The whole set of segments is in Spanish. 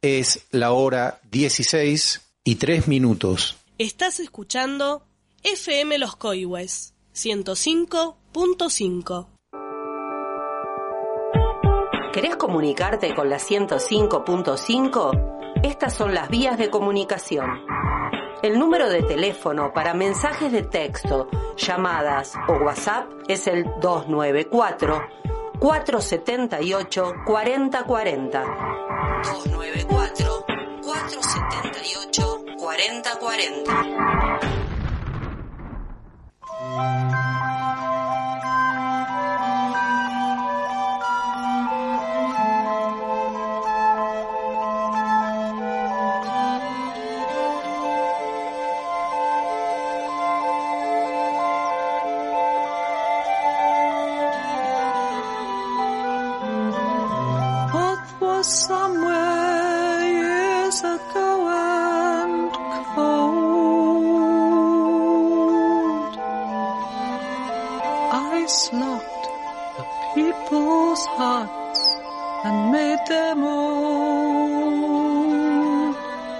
Es la hora 16:03. Estás escuchando FM Los Coihues 105.5. ¿Querés comunicarte con la 105.5? Estas son las vías de comunicación. El número de teléfono para mensajes de texto, llamadas o WhatsApp es el 294-478-4040. 294-478-4040. Somewhere years ago and cold, I slugged the people's hearts and made them old.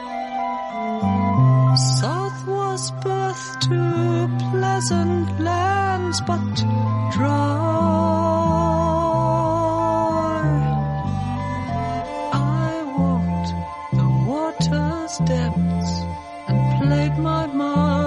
South was birth to pleasant lands but dry. Depths and played my mind.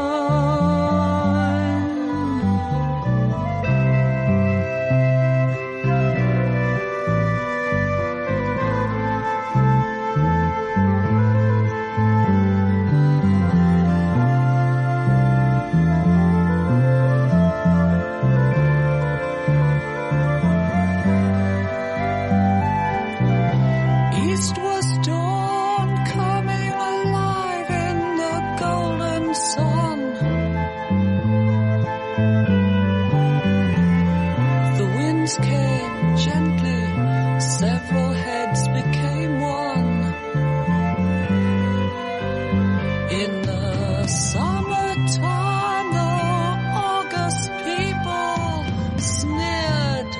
East was dawn coming alive in the golden sun. The winds came gently, several heads became one. In the summertime, the August people sneered.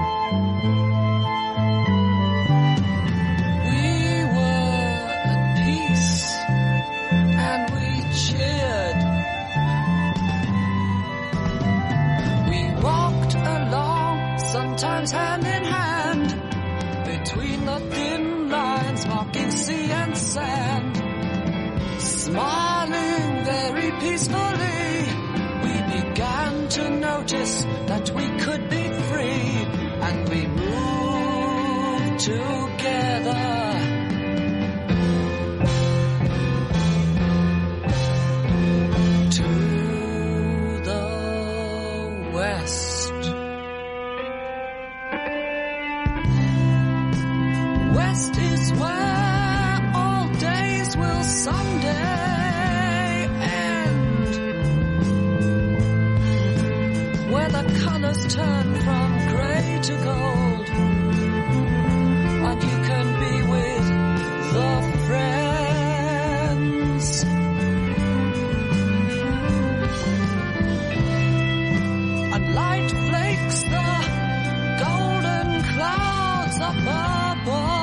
We were at peace and we cheered. We walked along, sometimes hand in hand, between the thin lines marking sea and sand. Smiling very peacefully, we began to notice that we could be free, and we moved together. To the west. West is where all days will someday end, where the colors turn from gray to gold, and you can be with the friends. And light flakes the golden clouds up above.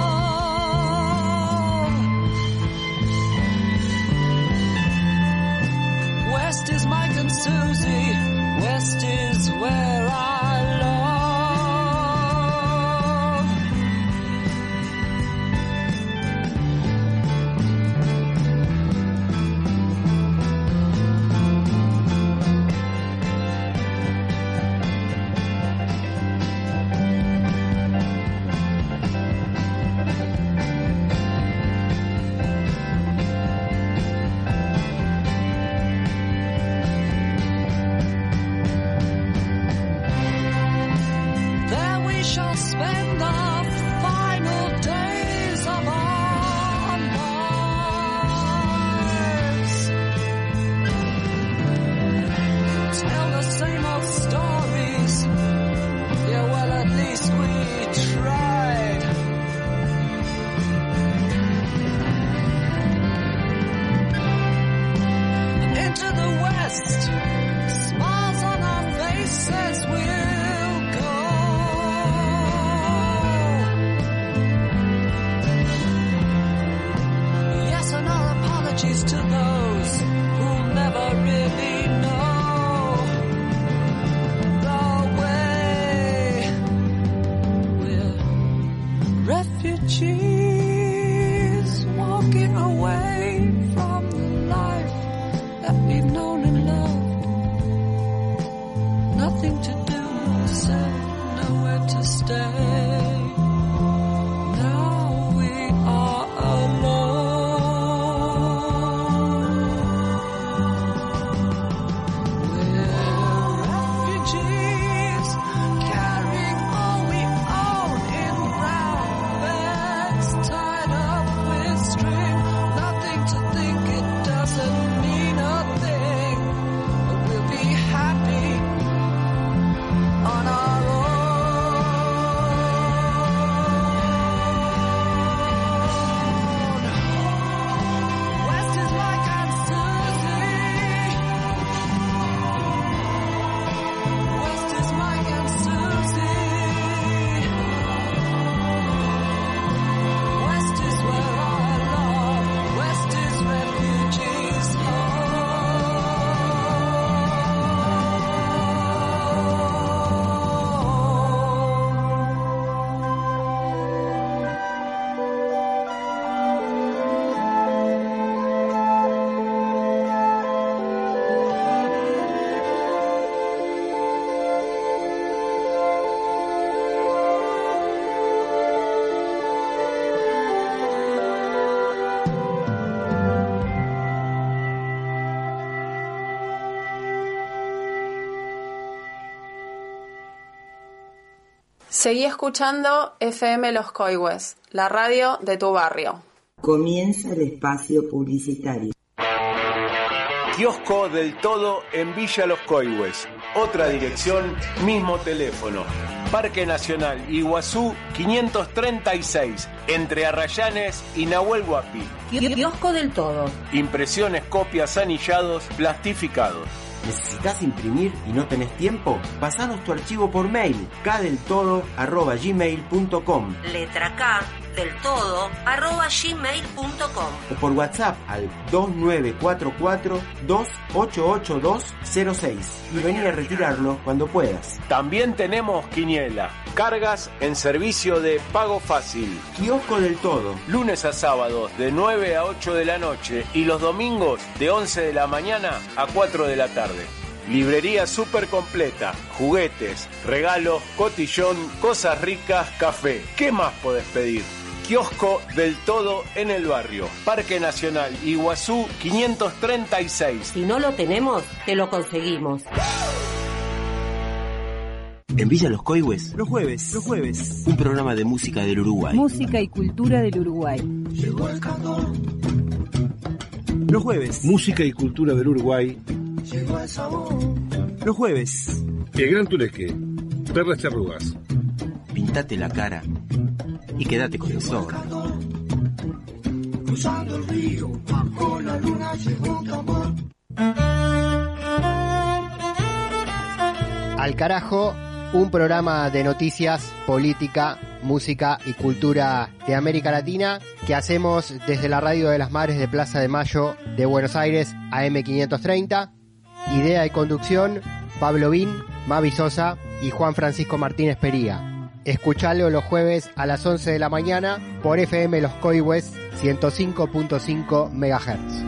West is Mike and Susie, West is where I love. Shall spend the final days of our lives. Tell the same old stories. Yeah, well, at least we tried. Into the west, smiles on our faces, we'll go. apologies to those who never really know the way. We're refugees walking away from the life that we've known and loved. Nothing to do, to say, nowhere to stay. Now we are alone. We're refugees carrying all we own in brown bags tied up with string. Nothing to think, it doesn't mean a thing. We'll be happy on our own. West is Mike and Susie. West is Mike and Susie. West is where I love. West is refugees Seguí escuchando FM Los Coihues, la radio de tu barrio. Comienza el espacio publicitario. Kiosco del Todo en Villa Los Coihues. Otra dirección, mismo teléfono. Parque Nacional Iguazú 536, entre Arrayanes y Nahuel Huapi. Kiosco del Todo. Impresiones, copias, anillados, plastificados. ¿Necesitas imprimir y no tenés tiempo? Pasanos tu archivo por mail, kdeltodo@gmail.com. Letra K del todo @gmail.com. O por WhatsApp al 2944-288206 y vení a retirarlo cuando puedas. También tenemos quiniela, cargas en servicio de pago fácil. Kiosco del Todo. Lunes a sábados de 9 a 8 de la noche y los domingos de 11 de la mañana a 4 de la tarde. Librería súper completa, juguetes, regalos, cotillón, cosas ricas, café. ¿Qué más podés pedir? Kiosco del Todo en el barrio. Parque Nacional Iguazú 536. Si no lo tenemos, te lo conseguimos. En Villa Los Coihues, Los jueves. un programa de música del Uruguay. Música y cultura del Uruguay. Los jueves. Música y cultura del Uruguay. Los jueves. El Gran Tuleque. Perlas Charrugas. Pintate la cara y quédate con el sol. Cruzando el río, bajo la luna llegó tu amor. Al carajo, un programa de noticias, política, música y cultura de América Latina que hacemos desde la Radio de las Madres de Plaza de Mayo de Buenos Aires, AM530. Idea y conducción, Pablo Bin, Mavi Sosa y Juan Francisco Martínez Pería. Escuchalo los jueves a las 11 de la mañana por FM Los Coihues 105.5 MHz.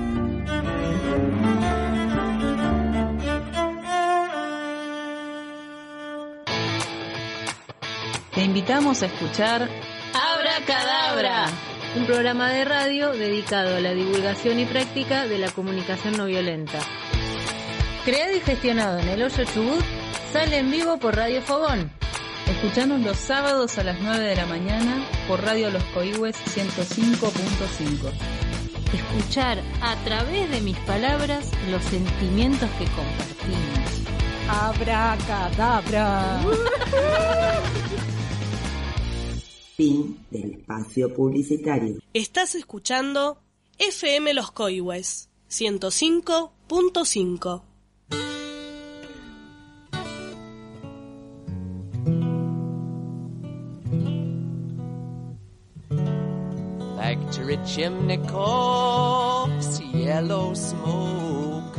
Te invitamos a escuchar Abracadabra, un programa de radio dedicado a la divulgación y práctica de la comunicación no violenta. Creado y gestionado en el Hoyo Chubut, sale en vivo por Radio Fogón. Escuchanos los sábados a las 9 de la mañana por Radio Los Coihues 105.5. Escuchar a través de mis palabras los sentimientos que compartimos. Abracadabra. Fin del espacio publicitario. Estás escuchando FM Los Coihues 105.5. Like electric chimney coughs yellow smoke.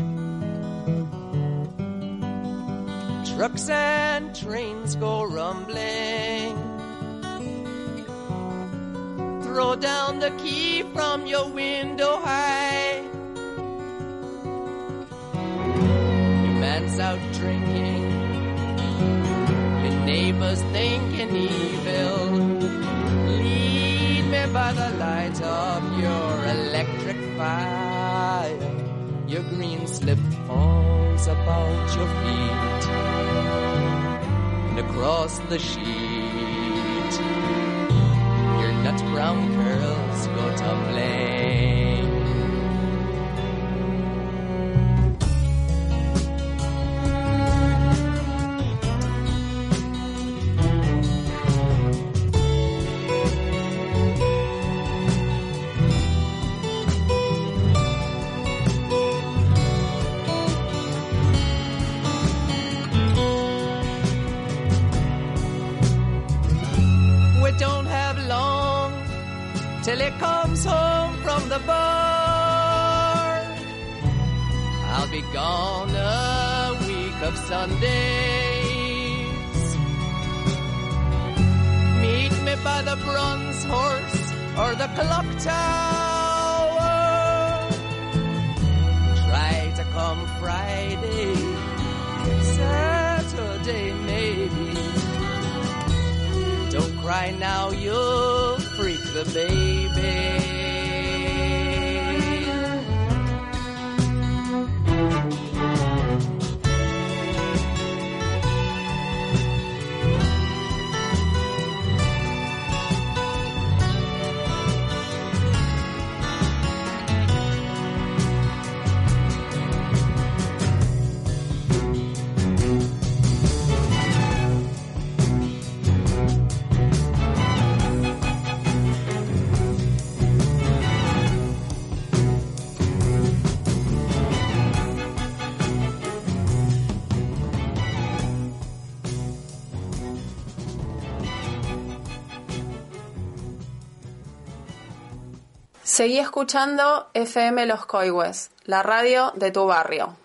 Trucks and trains go rumbling. Throw down the key from your window high. Your man's out drinking. Your neighbor's thinking evil. Lead me by the light of your electric fire. Your green slip falls about your feet and across the sheet. Your nut brown curls go tumbling. Till he comes home from the bar. I'll be gone a week of Sundays. Meet me by the bronze horse or the clock tower. Try to come Friday, Saturday maybe. Don't cry now, you'll freak the baby. Seguí escuchando FM Los Coihues, la radio de tu barrio.